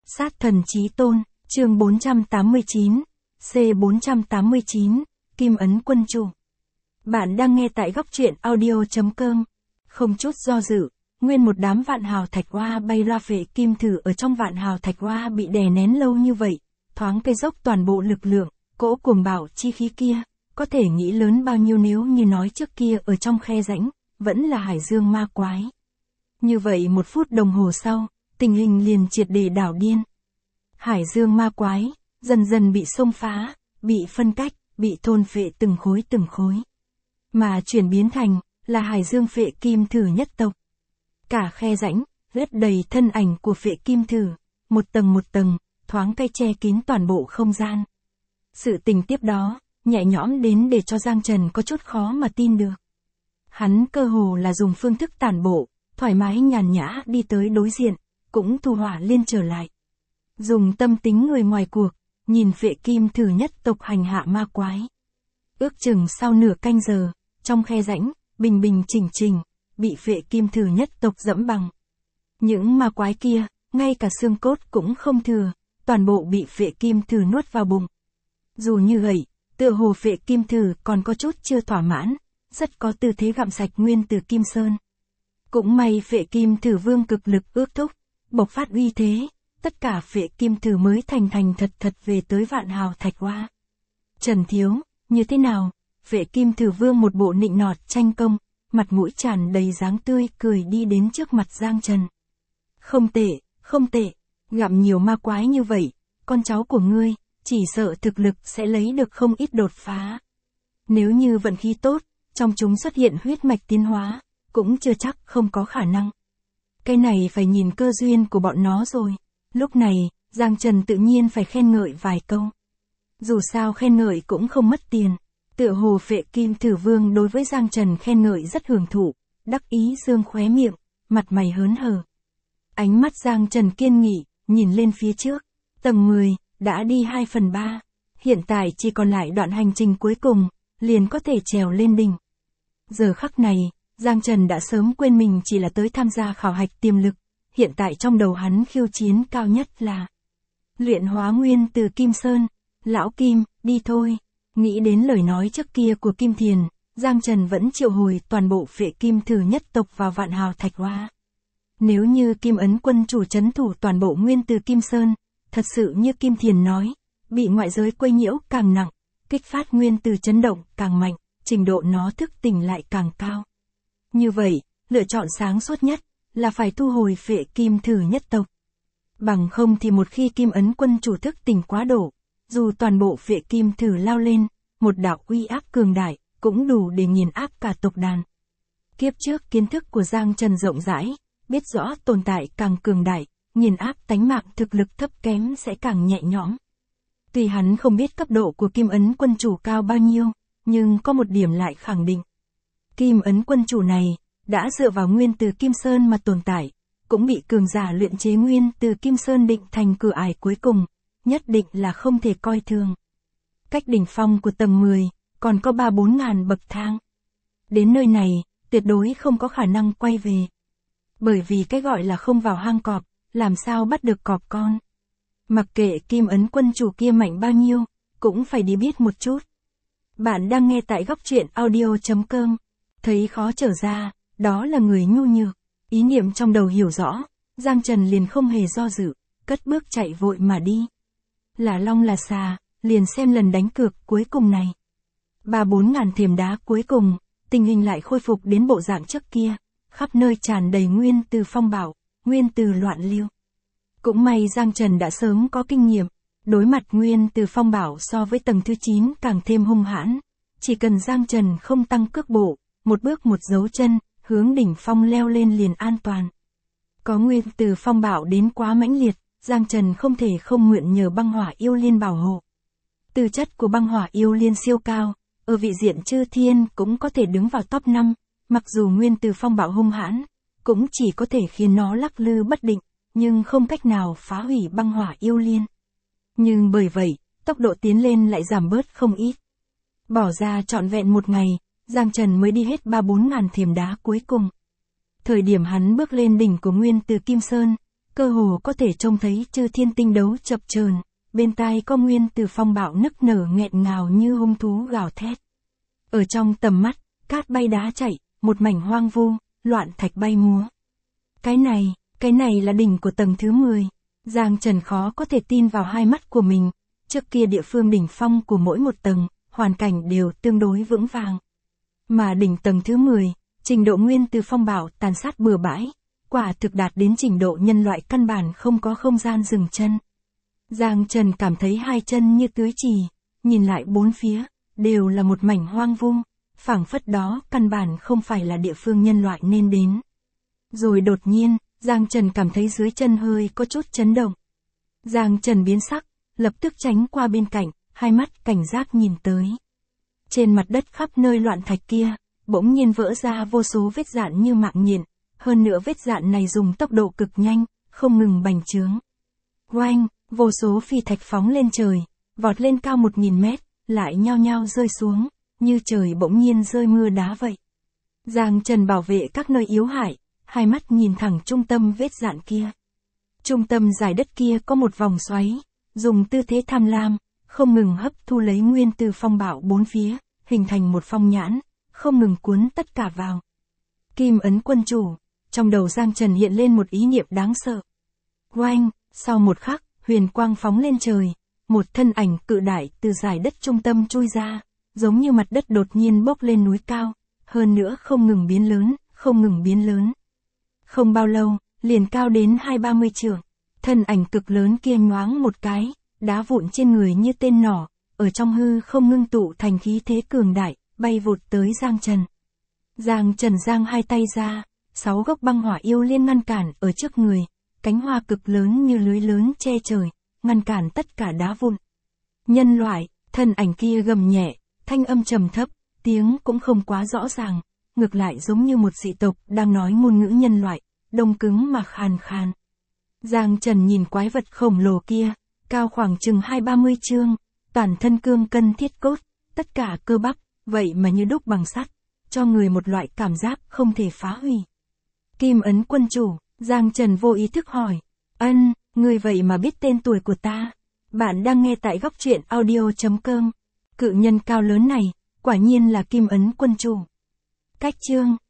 Sát thần chí tôn, chương 489, C489, Kim ấn quân chủ. Bạn đang nghe tại góc truyện audio.com. Không chút do dự, nguyên một đám vạn hào thạch hoa bay ra phệ kim thử ở trong vạn hào thạch hoa bị đè nén lâu như vậy, thoáng cây dốc toàn bộ lực lượng, cỗ cuồng bạo chi khí kia, có thể nghĩ lớn bao nhiêu nếu như nói trước kia ở trong khe rãnh, vẫn là hải dương ma quái. Như vậy 1 phút đồng hồ sau, tình hình liền triệt để đảo điên. Hải dương ma quái, dần dần bị xông phá, bị phân cách, bị thôn phệ từng khối. Mà chuyển biến thành, là hải dương phệ kim thử nhất tộc. Cả khe rãnh, lướt đầy thân ảnh của phệ kim thử, một tầng, thoáng cây che kín toàn bộ không gian. Sự tình tiếp đó, nhẹ nhõm đến để cho Giang Trần có chút khó mà tin được. Hắn cơ hồ là dùng phương thức tản bộ, thoải mái nhàn nhã đi tới đối diện, cũng thu hỏa liên trở lại. Dùng tâm tính người ngoài cuộc, nhìn phệ kim thử nhất tộc hành hạ ma quái. Ước chừng sau nửa canh giờ, trong khe rãnh, bình chỉnh, bị phệ kim thử nhất tộc dẫm bằng. Những ma quái kia, ngay cả xương cốt cũng không thừa, toàn bộ bị phệ kim thử nuốt vào bụng. Dù như vậy, tựa hồ phệ kim thử còn có chút chưa thỏa mãn, rất có tư thế gặm sạch nguyên từ Kim Sơn. Cũng may phệ kim thử vương cực lực ước thúc, bộc phát uy thế, tất cả phệ kim thử mới thành thật về tới vạn hào thạch hoa. Trần thiếu, như thế nào? Phệ kim thử vương một bộ nịnh nọt tranh công, mặt mũi tràn đầy dáng tươi cười đi đến trước mặt Giang Trần. Không tệ, gặm nhiều ma quái như vậy, con cháu của ngươi, chỉ sợ thực lực sẽ lấy được không ít đột phá. Nếu như vận khí tốt, trong chúng xuất hiện huyết mạch tiến hóa, cũng chưa chắc không có khả năng. Cái này phải nhìn cơ duyên của bọn nó rồi. Lúc này, Giang Trần tự nhiên phải khen ngợi vài câu. Dù sao khen ngợi cũng không mất tiền. Tựa hồ phệ kim thử vương đối với Giang Trần khen ngợi rất hưởng thụ, đắc ý dương khóe miệng, mặt mày hớn hở. Ánh mắt Giang Trần kiên nghị, nhìn lên phía trước. Tầng 10, đã đi 2/3. Hiện tại chỉ còn lại đoạn hành trình cuối cùng, liền có thể trèo lên đỉnh. Giờ khắc này, Giang Trần đã sớm quên mình chỉ là tới tham gia khảo hạch tiềm lực. Hiện tại trong đầu hắn khiêu chiến cao nhất là luyện hóa nguyên từ Kim Sơn. Lão Kim, đi thôi. Nghĩ đến lời nói trước kia của Kim Thiền, Giang Trần vẫn triệu hồi toàn bộ phệ kim thử nhất tộc vào vạn hào thạch hoa. Nếu như Kim ấn quân chủ trấn thủ toàn bộ nguyên từ Kim Sơn, thật sự như Kim Thiền nói, bị ngoại giới quấy nhiễu càng nặng, kích phát nguyên từ chấn động càng mạnh, trình độ nó thức tỉnh lại càng cao. Như vậy, lựa chọn sáng suốt nhất là phải thu hồi phệ kim thử nhất tộc. Bằng không thì một khi Kim ấn quân chủ thức tỉnh quá độ, dù toàn bộ phệ kim thử lao lên, một đạo uy áp cường đại, cũng đủ để nghiền áp cả tộc đàn. Kiếp trước kiến thức của Giang Trần rộng rãi, biết rõ tồn tại càng cường đại, nghiền áp tánh mạng thực lực thấp kém sẽ càng nhẹ nhõm. Tuy hắn không biết cấp độ của Kim ấn quân chủ cao bao nhiêu, nhưng có một điểm lại khẳng định. Kim ấn quân chủ này, đã dựa vào nguyên từ Kim Sơn mà tồn tại, cũng bị cường giả luyện chế nguyên từ Kim Sơn định thành cửa ải cuối cùng, nhất định là không thể coi thường. Cách đỉnh phong của tầng 10, còn có 3-4 ngàn bậc thang. Đến nơi này, tuyệt đối không có khả năng quay về. Bởi vì cái gọi là không vào hang cọp, làm sao bắt được cọp con. Mặc kệ Kim ấn quân chủ kia mạnh bao nhiêu, cũng phải đi biết một chút. Bạn đang nghe tại góc truyện audio.com. Thấy khó trở ra, đó là người nhu nhược. Ý niệm trong đầu hiểu rõ, Giang Trần liền không hề do dự, cất bước chạy vội mà đi. Là long là xà, liền xem lần đánh cược cuối cùng này. 3-4 ngàn thềm đá cuối cùng, tình hình lại khôi phục đến bộ dạng trước kia, khắp nơi tràn đầy nguyên từ phong bạo, nguyên từ loạn lưu. Cũng may Giang Trần đã sớm có kinh nghiệm, đối mặt nguyên từ phong bạo so với tầng thứ 9 càng thêm hung hãn. Chỉ cần Giang Trần không tăng cước bộ, một bước một dấu chân, hướng đỉnh phong leo lên liền an toàn. Có nguyên từ phong bạo đến quá mãnh liệt, Giang Trần không thể không nguyện nhờ băng hỏa yêu liên bảo hộ. Tư chất của băng hỏa yêu liên siêu cao, ở vị diện chư thiên cũng có thể đứng vào top 5, mặc dù nguyên từ phong bạo hung hãn, cũng chỉ có thể khiến nó lắc lư bất định, nhưng không cách nào phá hủy băng hỏa yêu liên. Nhưng bởi vậy, tốc độ tiến lên lại giảm bớt không ít. Bỏ ra trọn vẹn 1 ngày, Giang Trần mới đi hết 3-4 ngàn thềm đá cuối cùng. Thời điểm hắn bước lên đỉnh của nguyên từ Kim Sơn, cơ hồ có thể trông thấy chư thiên tinh đấu chập chờn, bên tai có nguyên từ phong bạo nức nở nghẹn ngào như hung thú gào thét. Ở trong tầm mắt, cát bay đá chạy, một mảnh hoang vu, loạn thạch bay múa. Cái này là đỉnh của tầng thứ 10. Giang Trần khó có thể tin vào hai mắt của mình, trước kia địa phương đỉnh phong của mỗi một tầng, hoàn cảnh đều tương đối vững vàng. Mà đỉnh tầng thứ 10, trình độ nguyên từ phong bạo tàn sát bừa bãi, quả thực đạt đến trình độ nhân loại căn bản không có không gian dừng chân. Giang Trần cảm thấy hai chân như tưới chì, nhìn lại bốn phía, đều là một mảnh hoang vu, phảng phất đó căn bản không phải là địa phương nhân loại nên đến. Rồi đột nhiên, Giang Trần cảm thấy dưới chân hơi có chút chấn động. Giang Trần biến sắc, lập tức tránh qua bên cạnh, hai mắt cảnh giác nhìn tới. Trên mặt đất khắp nơi loạn thạch kia, bỗng nhiên vỡ ra vô số vết dạn như mạng nhện, hơn nữa vết dạn này dùng tốc độ cực nhanh, không ngừng bành trướng. Oanh, vô số phi thạch phóng lên trời, vọt lên cao 1000 mét, lại nhao nhao rơi xuống, như trời bỗng nhiên rơi mưa đá vậy. Giang Trần bảo vệ các nơi yếu hại, hai mắt nhìn thẳng trung tâm vết dạn kia. Trung tâm dải đất kia có một vòng xoáy, dùng tư thế tham lam, không ngừng hấp thu lấy nguyên từ phong bạo bốn phía, hình thành một phong nhãn, không ngừng cuốn tất cả vào. Kim ấn quân chủ, trong đầu Giang Trần hiện lên một ý niệm đáng sợ. Oanh, sau một khắc, huyền quang phóng lên trời, một thân ảnh cự đại từ dải đất trung tâm chui ra, giống như mặt đất đột nhiên bốc lên núi cao, hơn nữa không ngừng biến lớn, không ngừng biến lớn. Không bao lâu, liền cao đến 20-30 trượng, thân ảnh cực lớn kia nhoáng một cái, đá vụn trên người như tên nỏ, ở trong hư không ngưng tụ thành khí thế cường đại, bay vụt tới Giang Trần. Giang Trần giang hai tay ra, 6 gốc băng hỏa yêu liên ngăn cản ở trước người, cánh hoa cực lớn như lưới lớn che trời, ngăn cản tất cả đá vụn. Nhân loại, thân ảnh kia gầm nhẹ, thanh âm trầm thấp, tiếng cũng không quá rõ ràng, ngược lại giống như một dị tộc đang nói ngôn ngữ nhân loại, đông cứng mà khàn khàn. Giang Trần nhìn quái vật khổng lồ kia, cao khoảng chừng 20-30 trượng, toàn thân cương cân thiết cốt, tất cả cơ bắp, vậy mà như đúc bằng sắt, cho người một loại cảm giác không thể phá hủy. Kim ấn quân chủ, Giang Trần vô ý thức hỏi, người vậy mà biết tên tuổi của ta. Bạn đang nghe tại góc truyện audio.com. Cự nhân cao lớn này, quả nhiên là Kim ấn quân chủ. Cách chương